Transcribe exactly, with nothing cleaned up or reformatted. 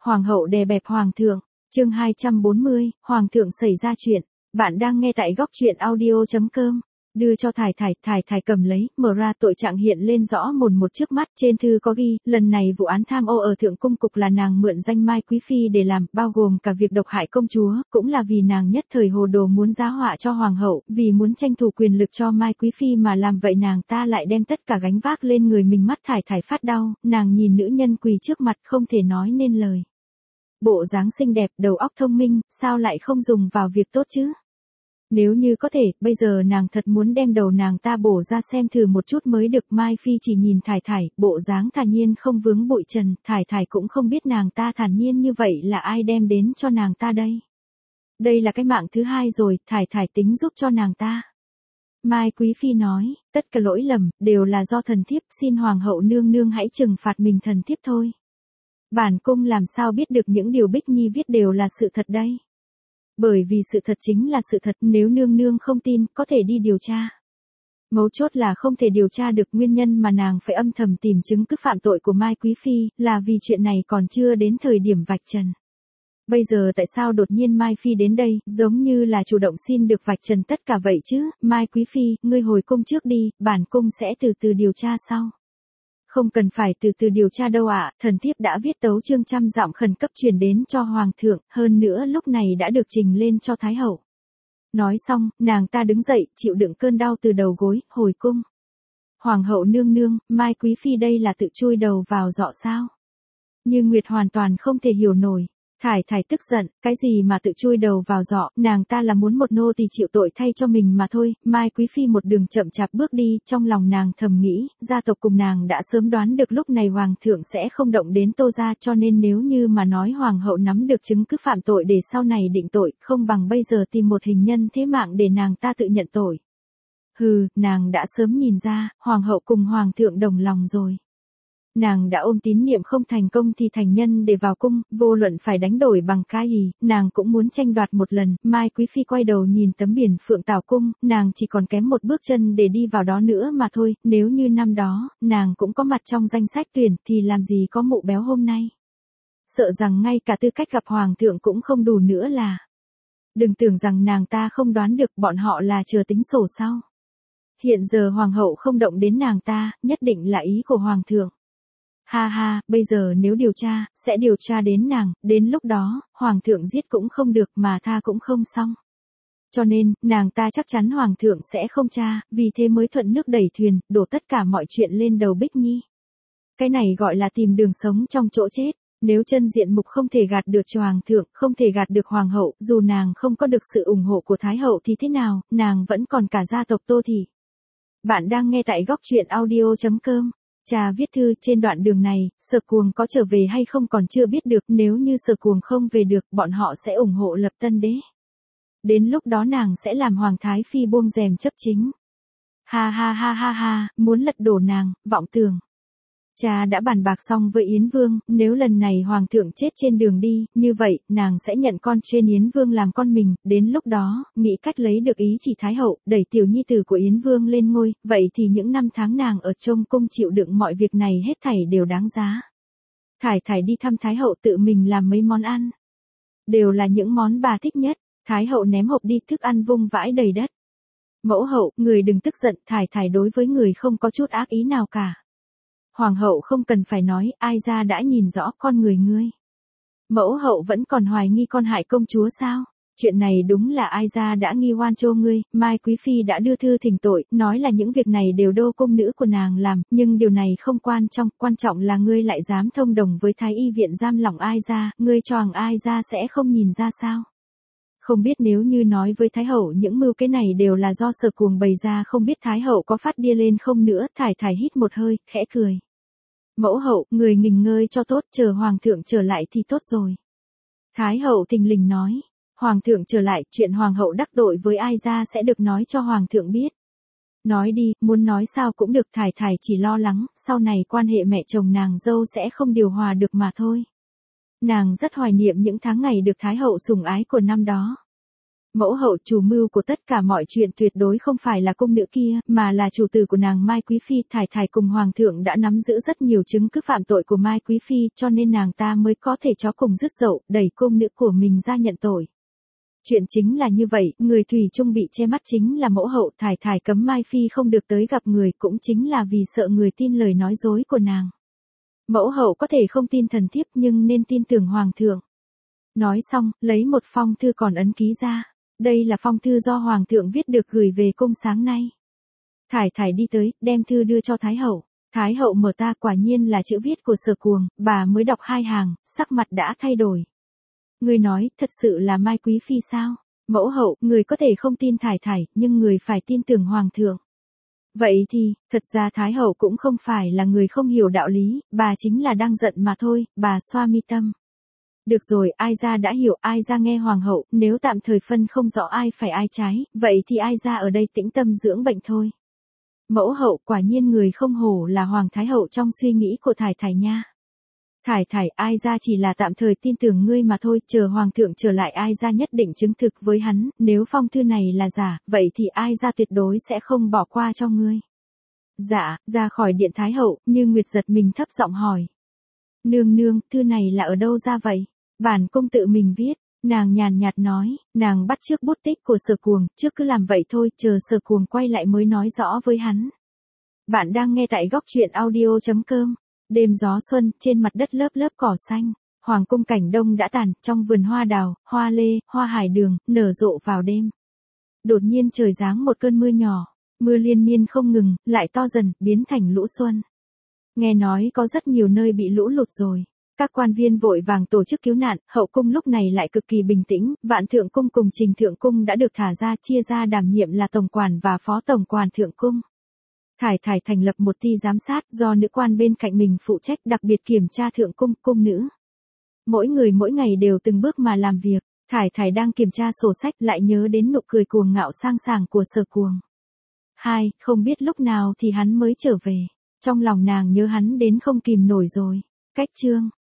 Hoàng hậu đè bẹp hoàng thượng, chương hai trăm bốn mươi, hoàng thượng xảy ra chuyện. Bạn đang nghe tại góc truyện audio chấm com. Đưa cho Thải Thải, Thải Thải cầm lấy, mở ra, tội trạng hiện lên rõ mồn một trước mắt. Trên thư có ghi, lần này vụ án tham ô ở Thượng Cung Cục là nàng mượn danh Mai Quý Phi để làm, bao gồm cả việc độc hại công chúa, cũng là vì nàng nhất thời hồ đồ muốn giá họa cho hoàng hậu, vì muốn tranh thủ quyền lực cho Mai Quý Phi mà làm vậy nàng ta lại đem tất cả gánh vác lên người mình. Mắt Thải Thải phát đau, nàng nhìn nữ nhân quỳ trước mặt không thể nói nên lời. Bộ dáng xinh đẹp, đầu óc thông minh, sao lại không dùng vào việc tốt chứ? Nếu như có thể, bây giờ nàng thật muốn đem đầu nàng ta bổ ra xem thử một chút mới được. Mai Phi chỉ nhìn Thải Thải, bộ dáng thản nhiên không vướng bụi trần, Thải Thải cũng không biết nàng ta thản nhiên như vậy là ai đem đến cho nàng ta đây. Đây là cái mạng thứ hai rồi, Thải Thải tính giúp cho nàng ta. Mai Quý Phi nói, tất cả lỗi lầm, đều là do thần thiếp, xin hoàng hậu nương nương hãy trừng phạt mình thần thiếp thôi. Bản cung làm sao biết được những điều Bích Nhi viết đều là sự thật đây. Bởi vì sự thật chính là sự thật, nếu nương nương không tin, có thể đi điều tra. Mấu chốt là không thể điều tra được nguyên nhân mà nàng phải âm thầm tìm chứng cứ phạm tội của Mai Quý Phi, là vì chuyện này còn chưa đến thời điểm vạch trần. Bây giờ tại sao đột nhiên Mai Phi đến đây, giống như là chủ động xin được vạch trần tất cả vậy chứ? Mai Quý Phi, ngươi hồi cung trước đi, bản cung sẽ từ từ điều tra sau. Không cần phải từ từ điều tra đâu ạ, à, thần thiếp đã viết tấu chương trăm giọng khẩn cấp truyền đến cho hoàng thượng, hơn nữa lúc này đã được trình lên cho thái hậu. Nói xong, nàng ta đứng dậy, chịu đựng cơn đau từ đầu gối, hồi cung. Hoàng hậu nương nương, Mai Quý Phi đây là tự chui đầu vào giọ sao? Như Nguyệt hoàn toàn không thể hiểu nổi. Thải Thải tức giận, cái gì mà tự chui đầu vào giọ, nàng ta là muốn một nô tỳ chịu tội thay cho mình mà thôi. Mai Quý Phi một đường chậm chạp bước đi, trong lòng nàng thầm nghĩ, gia tộc cùng nàng đã sớm đoán được lúc này hoàng thượng sẽ không động đến Tô gia, cho nên nếu như mà nói hoàng hậu nắm được chứng cứ phạm tội để sau này định tội, không bằng bây giờ tìm một hình nhân thế mạng để nàng ta tự nhận tội. Hừ, nàng đã sớm nhìn ra, hoàng hậu cùng hoàng thượng đồng lòng rồi. Nàng đã ôm tín niệm không thành công thì thành nhân để vào cung, vô luận phải đánh đổi bằng cái gì, nàng cũng muốn tranh đoạt một lần. Mai Quý Phi quay đầu nhìn tấm biển Phượng Tảo Cung, nàng chỉ còn kém một bước chân để đi vào đó nữa mà thôi, nếu như năm đó, nàng cũng có mặt trong danh sách tuyển thì làm gì có mụ béo hôm nay. Sợ rằng ngay cả tư cách gặp hoàng thượng cũng không đủ nữa là. Đừng tưởng rằng nàng ta không đoán được bọn họ là chờ tính sổ sau. Hiện giờ hoàng hậu không động đến nàng ta, nhất định là ý của hoàng thượng. Ha ha, bây giờ nếu điều tra, sẽ điều tra đến nàng, đến lúc đó, hoàng thượng giết cũng không được mà tha cũng không xong. Cho nên, nàng ta chắc chắn hoàng thượng sẽ không tra, vì thế mới thuận nước đẩy thuyền, đổ tất cả mọi chuyện lên đầu Bích Nhi. Cái này gọi là tìm đường sống trong chỗ chết. Nếu chân diện mục không thể gạt được cho hoàng thượng, không thể gạt được hoàng hậu, dù nàng không có được sự ủng hộ của thái hậu thì thế nào, nàng vẫn còn cả gia tộc Tô Thị. Bạn đang nghe tại góc truyện audio chấm com. Cha viết thư, trên đoạn đường này, Sở Cuồng có trở về hay không còn chưa biết được, nếu như Sở Cuồng không về được, bọn họ sẽ ủng hộ lập tân đế. Đến lúc đó nàng sẽ làm hoàng thái phi buông rèm chấp chính. Ha ha ha ha ha, muốn lật đổ nàng, vọng tưởng. Cha đã bàn bạc xong với Yến Vương, nếu lần này hoàng thượng chết trên đường đi, như vậy, nàng sẽ nhận con trên Yến Vương làm con mình, đến lúc đó, nghĩ cách lấy được ý chỉ thái hậu, đẩy tiểu nhi tử của Yến Vương lên ngôi, vậy thì những năm tháng nàng ở trong cung chịu đựng mọi việc này hết thảy đều đáng giá. Thải Thải đi thăm thái hậu tự mình làm mấy món ăn. Đều là những món bà thích nhất, thái hậu ném hộp đi, thức ăn vung vãi đầy đất. Mẫu hậu, người đừng tức giận, Thải Thải đối với người không có chút ác ý nào cả. Hoàng hậu không cần phải nói, ai ra đã nhìn rõ con người ngươi. Mẫu hậu vẫn còn hoài nghi con hại công chúa sao? Chuyện này đúng là ai ra đã nghi oan cho ngươi. Mai Quý Phi đã đưa thư thỉnh tội, nói là những việc này đều đô cung nữ của nàng làm, nhưng điều này không quan trọng, quan trọng là ngươi lại dám thông đồng với thái y viện giam lỏng ai ra, ngươi cho rằng ai ra sẽ không nhìn ra sao? Không biết nếu như nói với thái hậu những mưu kế này đều là do Sở Cuồng bày ra, không biết thái hậu có phát điên lên không nữa. Thải Thải hít một hơi, khẽ cười. Mẫu hậu, người nghỉ ngơi cho tốt, chờ hoàng thượng trở lại thì tốt rồi. Thái hậu thình lình nói, hoàng thượng trở lại, chuyện hoàng hậu đắc tội với ai ra sẽ được nói cho hoàng thượng biết. Nói đi, muốn nói sao cũng được. Thải Thải chỉ lo lắng, sau này quan hệ mẹ chồng nàng dâu sẽ không điều hòa được mà thôi. Nàng rất hoài niệm những tháng ngày được thái hậu sủng ái của năm đó. Mẫu hậu chủ mưu của tất cả mọi chuyện tuyệt đối không phải là cung nữ kia, mà là chủ tử của nàng Mai Quý Phi. Thải Thải cùng Hoàng thượng đã nắm giữ rất nhiều chứng cứ phạm tội của Mai Quý Phi, cho nên nàng ta mới có thể chó cùng dứt dậu, đẩy cung nữ của mình ra nhận tội. Chuyện chính là như vậy, người thủy chung bị che mắt chính là mẫu hậu. Thải Thải cấm Mai Phi không được tới gặp người cũng chính là vì sợ người tin lời nói dối của nàng. Mẫu hậu có thể không tin thần thiếp nhưng nên tin tưởng Hoàng thượng. Nói xong, lấy một phong thư còn ấn ký ra. Đây là phong thư do Hoàng thượng viết được gửi về cung sáng nay. Thải Thải đi tới, đem thư đưa cho Thái hậu. Thái hậu mở ta, quả nhiên là chữ viết của Sở Cuồng, bà mới đọc hai hàng, sắc mặt đã thay đổi. Người nói, thật sự là Mai Quý Phi sao? Mẫu hậu, người có thể không tin Thải Thải, nhưng người phải tin tưởng Hoàng thượng. Vậy thì, thật ra Thái hậu cũng không phải là người không hiểu đạo lý, bà chính là đang giận mà thôi. Bà xoa mi tâm. Được rồi, ai ra đã hiểu, ai ra nghe Hoàng hậu, nếu tạm thời phân không rõ ai phải ai trái, vậy thì ai ra ở đây tĩnh tâm dưỡng bệnh thôi. Mẫu hậu, quả nhiên người không hổ là Hoàng Thái hậu trong suy nghĩ của Thải Thải nha. Thải Thải, ai ra chỉ là tạm thời tin tưởng ngươi mà thôi, chờ Hoàng thượng trở lại ai ra nhất định chứng thực với hắn, nếu phong thư này là giả, vậy thì ai ra tuyệt đối sẽ không bỏ qua cho ngươi. Dạ, ra khỏi điện Thái hậu, Như Nguyệt giật mình thấp giọng hỏi. Nương nương, thư này là ở đâu ra vậy? Bản cung tự mình viết, nàng nhàn nhạt nói, nàng bắt chước bút tích của Sở Cuồng, trước cứ làm vậy thôi, chờ Sở Cuồng quay lại mới nói rõ với hắn. Bạn đang nghe tại góc truyện audio chấm com. Đêm gió xuân, trên mặt đất lớp lớp cỏ xanh, hoàng cung cảnh đông đã tàn, trong vườn hoa đào, hoa lê, hoa hải đường, nở rộ vào đêm. Đột nhiên trời giáng một cơn mưa nhỏ, mưa liên miên không ngừng, lại to dần, biến thành lũ xuân. Nghe nói có rất nhiều nơi bị lũ lụt rồi. Các quan viên vội vàng tổ chức cứu nạn, hậu cung lúc này lại cực kỳ bình tĩnh, Vạn Thượng cung cùng Trình Thượng cung đã được thả ra, chia ra đảm nhiệm là tổng quản và phó tổng quản Thượng cung. Thải Thải thành lập một ty giám sát do nữ quan bên cạnh mình phụ trách, đặc biệt kiểm tra Thượng cung, cung nữ. Mỗi người mỗi ngày đều từng bước mà làm việc, Thải Thải đang kiểm tra sổ sách lại nhớ đến nụ cười cuồng ngạo sang sảng của Sở Cuồng. Hai, không biết lúc nào thì hắn mới trở về, trong lòng nàng nhớ hắn đến không kìm nổi rồi. Cách chương